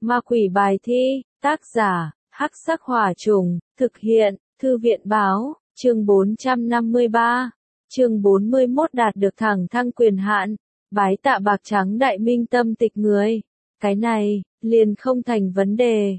Ma quỷ bài thi, tác giả, Hắc Sắc Hỏa Trùng, thực hiện, Thư viện báo, chương 453, chương 41 đạt được thẳng thăng quyền hạn, bái tạ bạc trắng đại minh tâm tịch người. Cái này, liền không thành vấn đề.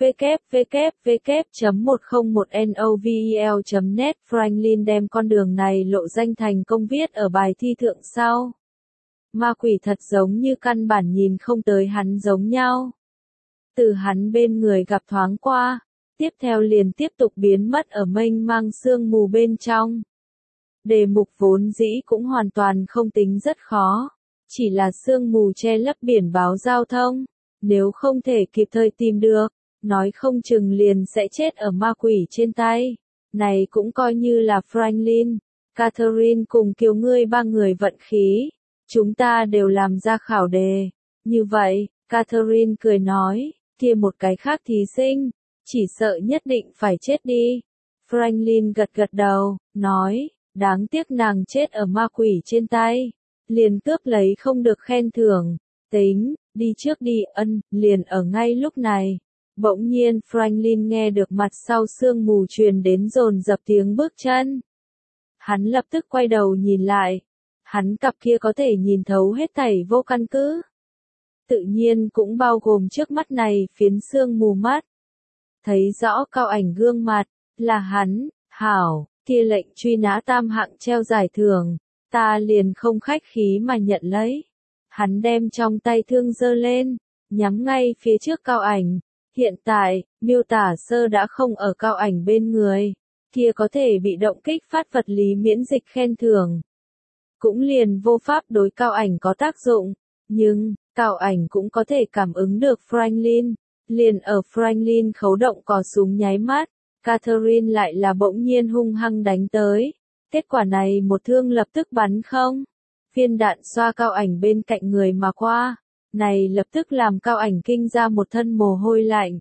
www.101novel.net Franklin đem con đường này lộ danh thành công viết ở bài thi thượng sau. Ma quỷ thật giống như căn bản nhìn không tới hắn giống nhau. Từ hắn bên người gặp thoáng qua, tiếp theo liền tiếp tục biến mất ở mênh mang sương mù bên trong. Đề mục vốn dĩ cũng hoàn toàn không tính rất khó, chỉ là sương mù che lấp biển báo giao thông, nếu không thể kịp thời tìm được, nói không chừng liền sẽ chết ở ma quỷ trên tay. Này cũng coi như là Franklin, Catherine cùng Kiều ngươi ba người vận khí. Chúng ta đều làm ra khảo đề. Như vậy, Catherine cười nói, kia một cái khác thí sinh, chỉ sợ nhất định phải chết đi. Franklin gật gật đầu, nói, đáng tiếc nàng chết ở ma quỷ trên tay. Liền cướp lấy không được khen thưởng. Tính, đi trước đi, liền ở ngay lúc này. Bỗng nhiên Franklin nghe được mặt sau sương mù truyền đến dồn dập tiếng bước chân. Hắn lập tức quay đầu nhìn lại. Hắn cặp kia có thể nhìn thấu hết thảy vô căn cứ. Tự nhiên cũng bao gồm trước mắt này phiến sương mù mắt. Thấy rõ Cao Ảnh gương mặt, là hắn, hảo, kia lệnh truy nã tam hạng treo giải thưởng, ta liền không khách khí mà nhận lấy. Hắn đem trong tay thương giơ lên, nhắm ngay phía trước Cao Ảnh. Hiện tại, miêu tả sơ đã không ở Cao Ảnh bên người, kia có thể bị động kích phát vật lý miễn dịch khen thưởng. Cũng liền vô pháp đối Cao Ảnh có tác dụng, nhưng, Cao Ảnh cũng có thể cảm ứng được Franklin. Liền ở Franklin khấu động cò súng nháy mắt, Catherine lại là bỗng nhiên hung hăng đánh tới. Kết quả này một thương lập tức bắn không. Viên đạn xoa Cao Ảnh bên cạnh người mà qua. Này lập tức làm Cao Ảnh kinh ra một thân mồ hôi lạnh.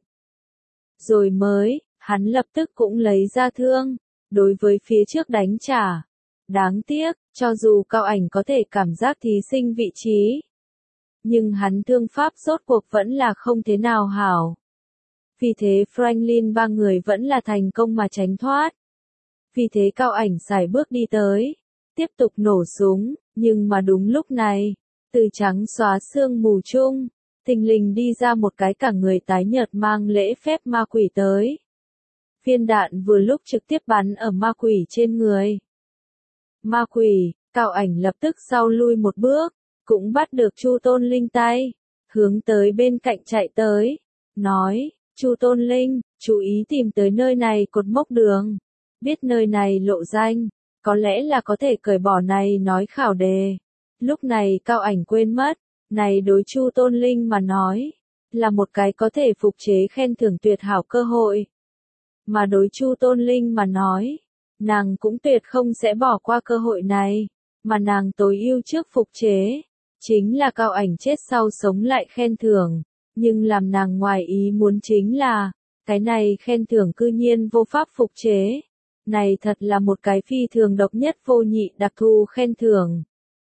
Rồi mới, hắn lập tức cũng lấy ra thương, đối với phía trước đánh trả. Đáng tiếc, cho dù Cao Ảnh có thể cảm giác thí sinh vị trí, nhưng hắn thương pháp rốt cuộc vẫn là không thế nào hảo. Vì thế Franklin ba người vẫn là thành công mà tránh thoát. Vì thế Cao Ảnh sải bước đi tới, tiếp tục nổ súng, nhưng mà đúng lúc này, từ trắng xóa sương mù chung, thình lình đi ra một cái cả người tái nhợt mang lễ phép ma quỷ tới. Viên đạn vừa lúc trực tiếp bắn ở ma quỷ trên người. Ma quỷ, Cao Ảnh lập tức sau lui một bước, cũng bắt được Chu Tôn Linh tay, hướng tới bên cạnh chạy tới, nói, Chu Tôn Linh, chú ý tìm tới nơi này cột mốc đường, biết nơi này lộ danh, có lẽ là có thể cởi bỏ này nói khảo đề. Lúc này Cao Ảnh quên mất, này đối Chu Tôn Linh mà nói, là một cái có thể phục chế khen thưởng tuyệt hảo cơ hội. Mà đối Chu Tôn Linh mà nói, nàng cũng tuyệt không sẽ bỏ qua cơ hội này, mà nàng tối ưu trước phục chế, chính là Cao Ảnh chết sau sống lại khen thưởng, nhưng làm nàng ngoài ý muốn chính là, cái này khen thưởng cư nhiên vô pháp phục chế. Này thật là một cái phi thường độc nhất vô nhị đặc thù khen thưởng.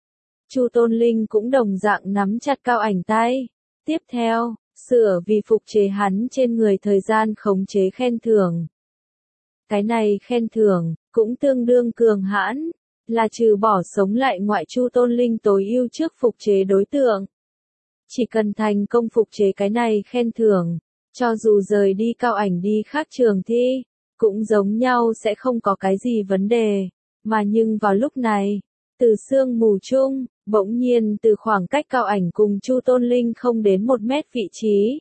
Chu Tôn Linh cũng đồng dạng nắm chặt Cao Ảnh tay. Tiếp theo, sửa vì phục chế hắn trên người thời gian khống chế khen thưởng. Cái này khen thưởng, cũng tương đương cường hãn, là trừ bỏ sống lại ngoại Chu Tôn Linh tối ưu trước phục chế đối tượng. Chỉ cần thành công phục chế cái này khen thưởng, cho dù rời đi Cao Ảnh đi khác trường thi, cũng giống nhau sẽ không có cái gì vấn đề. Mà nhưng vào lúc này, từ sương mù chung, bỗng nhiên từ khoảng cách Cao Ảnh cùng Chu Tôn Linh không đến 1 mét vị trí,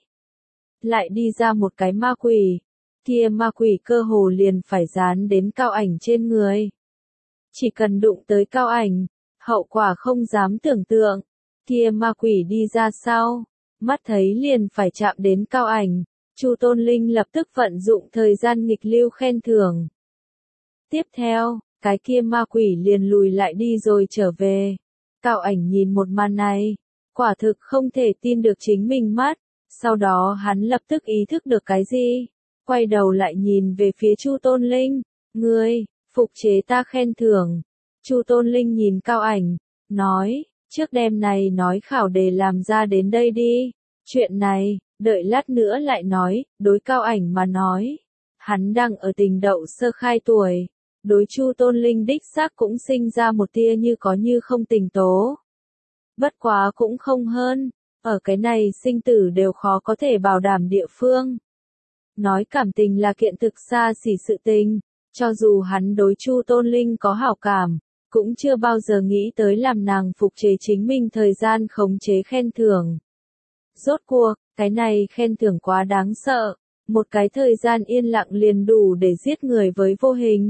lại đi ra một cái ma quỷ. Kia ma quỷ cơ hồ liền phải dán đến Cao Ảnh trên người. Chỉ cần đụng tới Cao Ảnh, hậu quả không dám tưởng tượng. Kia ma quỷ đi ra sau, mắt thấy liền phải chạm đến Cao Ảnh, Chu Tôn Linh lập tức vận dụng thời gian nghịch lưu khen thưởng. Tiếp theo, cái kia ma quỷ liền lùi lại đi rồi trở về. Cao Ảnh nhìn một màn này, quả thực không thể tin được chính mình mắt, sau đó hắn lập tức ý thức được cái gì, quay đầu lại nhìn về phía Chu Tôn Linh, ngươi, phục chế ta khen thưởng. Chu Tôn Linh nhìn Cao Ảnh, nói, trước đêm này nói khảo đề làm ra đến đây đi, chuyện này, đợi lát nữa lại nói, đối Cao Ảnh mà nói. Hắn đang ở tình đậu sơ khai tuổi, đối Chu Tôn Linh đích xác cũng sinh ra một tia như có như không tình tố. Bất quá cũng không hơn, ở cái này sinh tử đều khó có thể bảo đảm địa phương. Nói cảm tình là kiện thực xa xỉ sự tình, cho dù hắn đối Chu Tôn Linh có hảo cảm, cũng chưa bao giờ nghĩ tới làm nàng phục chế chính mình thời gian khống chế khen thưởng. Rốt cuộc, cái này khen thưởng quá đáng sợ, một cái thời gian yên lặng liền đủ để giết người với vô hình.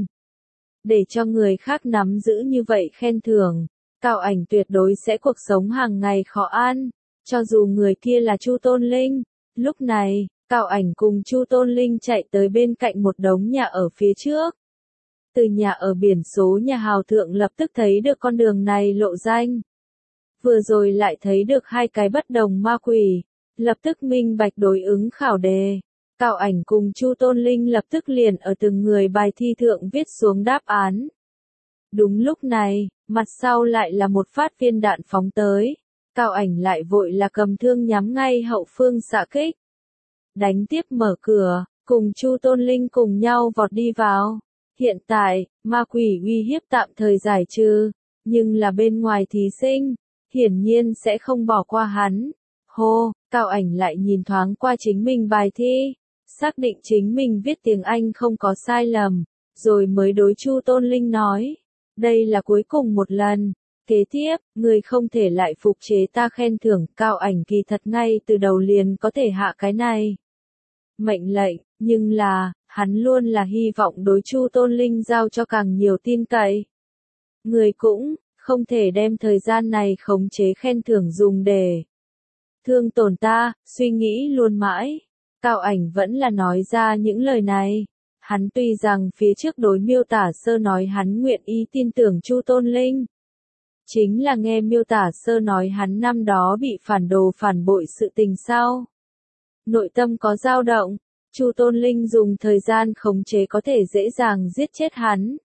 Để cho người khác nắm giữ như vậy khen thưởng, Cao Ảnh tuyệt đối sẽ cuộc sống hàng ngày khó ăn, cho dù người kia là Chu Tôn Linh. Lúc này, Cao Ảnh cùng Chu Tôn Linh chạy tới bên cạnh một đống nhà ở phía trước. Từ nhà ở biển số nhà hào thượng lập tức thấy được con đường này lộ danh. Vừa rồi lại thấy được hai cái bất đồng ma quỷ, lập tức minh bạch đối ứng khảo đề. Cao Ảnh cùng Chu Tôn Linh lập tức liền ở từng người bài thi thượng viết xuống đáp án. Đúng lúc này, mặt sau lại là một phát viên đạn phóng tới. Cao Ảnh lại vội là cầm thương nhắm ngay hậu phương xạ kích. Đánh tiếp mở cửa, cùng Chu Tôn Linh cùng nhau vọt đi vào. Hiện tại, ma quỷ uy hiếp tạm thời giải trừ, nhưng là bên ngoài thí sinh, hiển nhiên sẽ không bỏ qua hắn. Hô, Cao Ảnh lại nhìn thoáng qua chính mình bài thi, xác định chính mình viết tiếng Anh không có sai lầm, rồi mới đối Chu Tôn Linh nói, đây là cuối cùng một lần, kế tiếp, người không thể lại phục chế ta khen thưởng. Cao Ảnh kỳ thật ngay từ đầu liền có thể hạ cái này mệnh lệnh, nhưng là, hắn luôn là hy vọng đối Chu Tôn Linh giao cho càng nhiều tin cậy. Người cũng không thể đem thời gian này khống chế khen thưởng dùng để thương tổn ta, suy nghĩ luôn mãi. Cao Ảnh vẫn là nói ra những lời này. Hắn tuy rằng phía trước đối Miêu Tả Sơ nói hắn nguyện ý tin tưởng Chu Tôn Linh. Chính là nghe Miêu Tả Sơ nói hắn năm đó bị phản đồ phản bội sự tình sau. Nội tâm có dao động, Chu Tôn Linh dùng thời gian khống chế có thể dễ dàng giết chết hắn.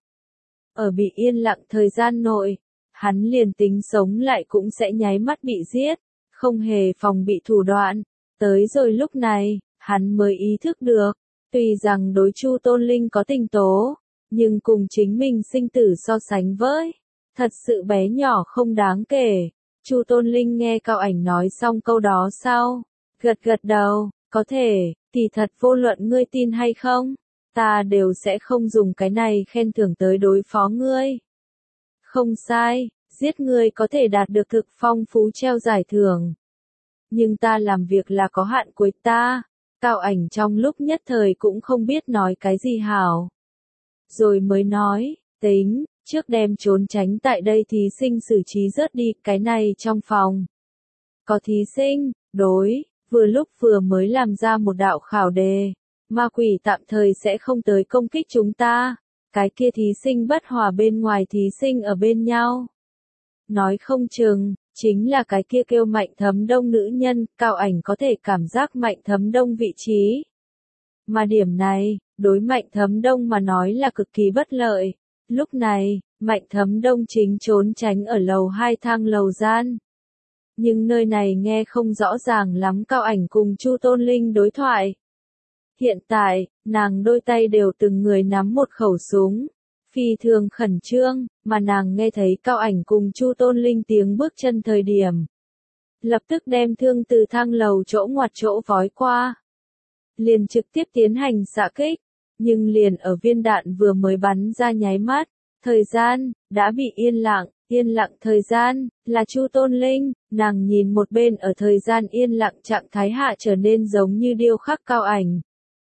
Ở bị yên lặng thời gian nội, hắn liền tính sống lại cũng sẽ nháy mắt bị giết, không hề phòng bị thủ đoạn. Tới rồi lúc này, hắn mới ý thức được, tuy rằng đối Chu Tôn Linh có tình tố, nhưng cùng chính mình sinh tử so sánh với, thật sự bé nhỏ không đáng kể. Chu Tôn Linh nghe Cao Ảnh nói xong câu đó sau, gật gật đầu, có thể, thì thật vô luận ngươi tin hay không, ta đều sẽ không dùng cái này khen thưởng tới đối phó ngươi. Không sai, giết ngươi có thể đạt được thực phong phú treo giải thưởng. Nhưng ta làm việc là có hạn cuối ta. Cao Ảnh trong lúc nhất thời cũng không biết nói cái gì hảo. Rồi mới nói, tính, trước đem trốn tránh tại đây thí sinh xử trí rớt đi, cái này trong phòng. Có thí sinh, đối, vừa lúc vừa mới làm ra một đạo khảo đề, ma quỷ tạm thời sẽ không tới công kích chúng ta, cái kia thí sinh bất hòa bên ngoài thí sinh ở bên nhau. Nói không chừng, chính là cái kia kêu Mạnh Thấm Đông nữ nhân. Cao Ảnh có thể cảm giác Mạnh Thấm Đông vị trí. Mà điểm này, đối Mạnh Thấm Đông mà nói là cực kỳ bất lợi. Lúc này, Mạnh Thấm Đông chính trốn tránh ở lầu 2 thang lầu gian. Nhưng nơi này nghe không rõ ràng lắm Cao Ảnh cùng Chu Tôn Linh đối thoại. Hiện tại, nàng đôi tay đều từng người nắm một khẩu súng. Phi thường khẩn trương, mà nàng nghe thấy Cao Ảnh cùng Chu Tôn Linh tiếng bước chân thời điểm. Lập tức đem thương từ thang lầu chỗ ngoặt chỗ vói qua. Liền trực tiếp tiến hành xạ kích, nhưng liền ở viên đạn vừa mới bắn ra nháy mắt, thời gian, đã bị yên lặng thời gian, là Chu Tôn Linh, nàng nhìn một bên ở thời gian yên lặng trạng thái hạ trở nên giống như điêu khắc Cao Ảnh.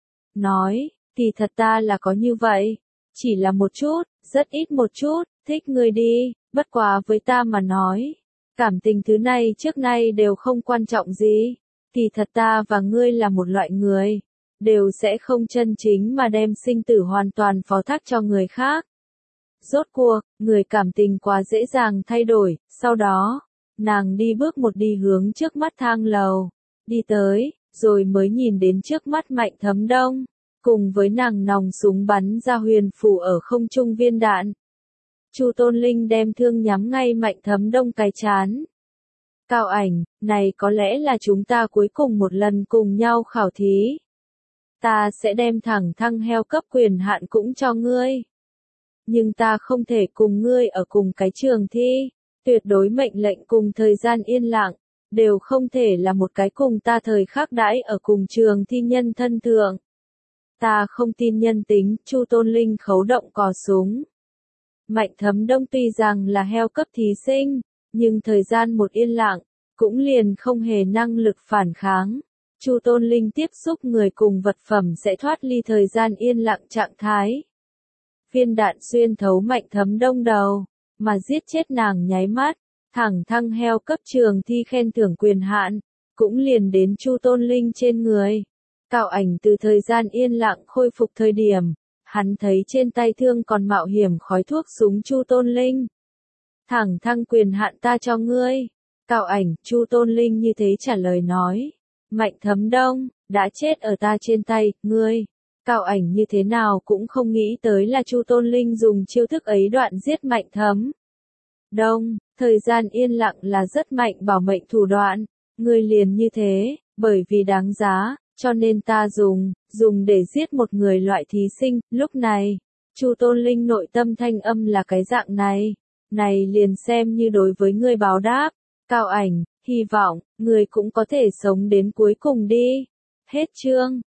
Nói, kỳ thật ta là có như vậy. Chỉ là một chút, rất ít một chút, thích người đi, bất quá với ta mà nói. Cảm tình thứ này trước nay đều không quan trọng gì. Kỳ thật ta và ngươi là một loại người. Đều sẽ không chân chính mà đem sinh tử hoàn toàn phó thác cho người khác. Rốt cuộc, người cảm tình quá dễ dàng thay đổi. Sau đó, nàng đi bước một đi hướng trước mắt thang lầu. Đi tới, rồi mới nhìn đến trước mắt Mạnh Thấm Đông. Cùng với nàng nòng súng bắn ra huyền phù ở không trung viên đạn. Chu Tôn Linh đem thương nhắm ngay Mạnh Thấm Đông cái chán. Cao Ảnh, này có lẽ là chúng ta cuối cùng một lần cùng nhau khảo thí. Ta sẽ đem thẳng thăng heo cấp quyền hạn cũng cho ngươi. Nhưng ta không thể cùng ngươi ở cùng cái trường thi. Tuyệt đối mệnh lệnh cùng thời gian yên lặng, đều không thể là một cái cùng ta thời khắc đãi ở cùng trường thi nhân thân thượng. Ta không tin nhân tính, Chu Tôn Linh khấu động cò súng. Mạnh Thấm Đông tuy rằng là heo cấp thí sinh, nhưng thời gian một yên lặng, cũng liền không hề năng lực phản kháng. Chu Tôn Linh tiếp xúc người cùng vật phẩm sẽ thoát ly thời gian yên lặng trạng thái. Viên đạn xuyên thấu Mạnh Thấm Đông đầu, mà giết chết nàng nháy mắt, thẳng thăng heo cấp trường thi khen thưởng quyền hạn, cũng liền đến Chu Tôn Linh trên người. Cao Ảnh từ thời gian yên lặng khôi phục thời điểm, hắn thấy trên tay thương còn mạo hiểm khói thuốc súng Chu Tôn Linh. Thẳng thăng quyền hạn ta cho ngươi. Cao Ảnh, Chu Tôn Linh như thế trả lời nói. Mạnh Thấm Đông, đã chết ở ta trên tay, ngươi. Cao Ảnh như thế nào cũng không nghĩ tới là Chu Tôn Linh dùng chiêu thức ấy đoạn giết Mạnh Thấm Đông. Thời gian yên lặng là rất mạnh bảo mệnh thủ đoạn. Ngươi liền như thế, bởi vì đáng giá, cho nên ta dùng để giết một người loại thí sinh. Lúc này, Chu Tôn Linh nội tâm thanh âm là cái dạng này. Này liền xem như đối với ngươi báo đáp. Cao Ảnh, hy vọng, ngươi cũng có thể sống đến cuối cùng đi. Hết chương.